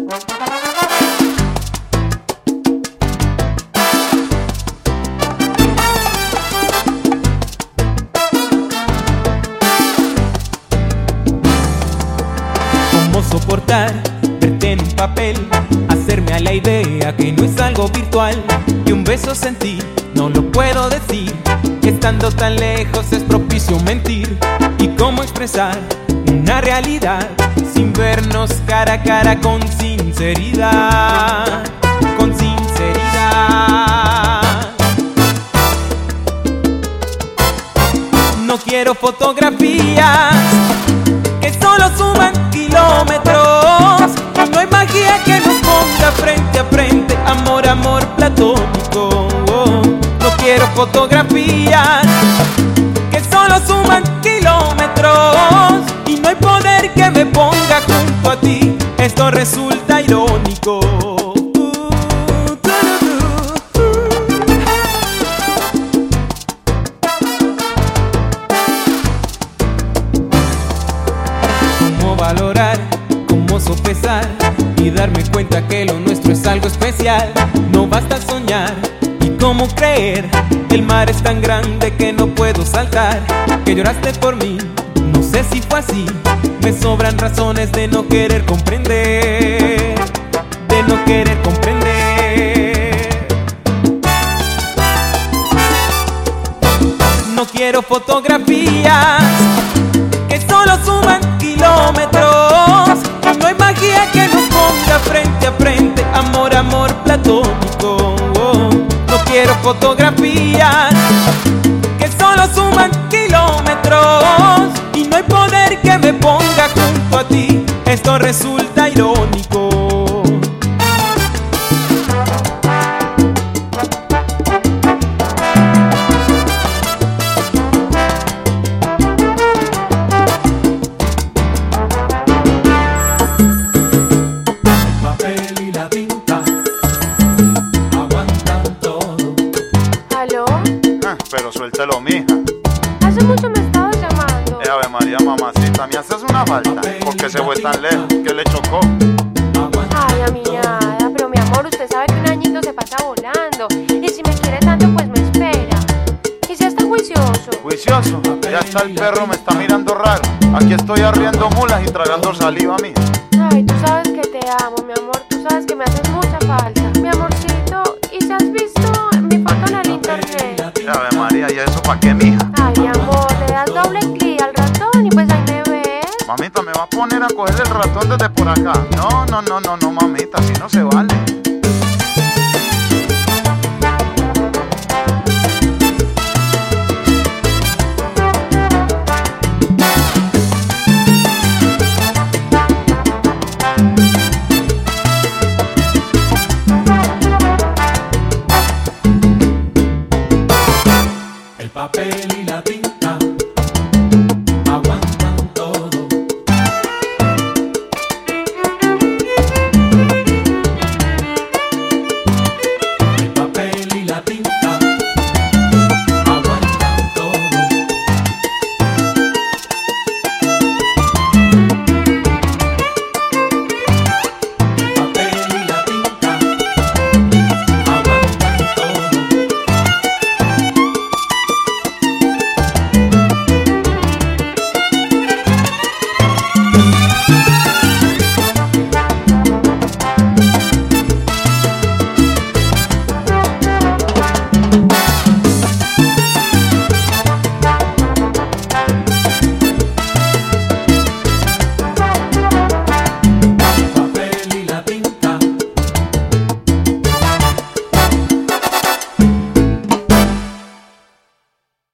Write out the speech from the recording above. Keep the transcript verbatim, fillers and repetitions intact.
¿Cómo soportar verte en un papel? Hacerme a la idea que no es algo virtual. Que un beso sentí, no lo puedo decir. Que estando tan lejos es propicio mentir. Y cómo expresar una realidad sin vernos cara a cara con sinceridad. Con sinceridad. No quiero fotografías que solo suman kilómetros. No hay magia que nos ponga frente a frente. Amor, amor platónico. No quiero fotografías que solo suman kilómetros. Y no hay poder que me ponga junto a ti. Esto resulta irónico. ¿Cómo valorar? ¿Cómo sopesar? Y darme cuenta que lo nuestro es algo especial. No basta soñar. ¿Y cómo creer? El mar es tan grande que no puedo saltar. Que lloraste por mí, no sé si fue así. Me sobran razones de no querer comprender. De no querer comprender. No quiero fotografías que solo suman kilómetros. No hay magia que nos ponga frente a frente. Amor, amor platónico. No quiero fotografías que solo suman kilómetros. Y no hay poder que me ponga junto a ti. Esto resulta irónico. Pero suéltelo, mija. Hace mucho me estabas llamando. Eh, Ave María, mamacita, me haces una falta. Porque se fue tan lejos, que le chocó. Ay, a mi nada, pero mi amor, usted sabe que un añito se pasa volando. Y si me quiere tanto, pues me espera. Y si está juicioso. ¿Juicioso? Ya está el perro, me está mirando raro. Aquí estoy arriendo mulas y tragando saliva, mija. Ay, tú sabes que te amo, mi amor. Tú sabes que me haces mucha falta. Mi amorcito, ¿y si has visto mi foto en el internet? Ave María, ¿y eso pa' qué, mija? Ay, mi amor, le das doble clic al ratón y pues ahí me ves. Mamita, ¿me va a poner a coger el ratón desde por acá? No, no, no, no, no, mamita, así no se vale.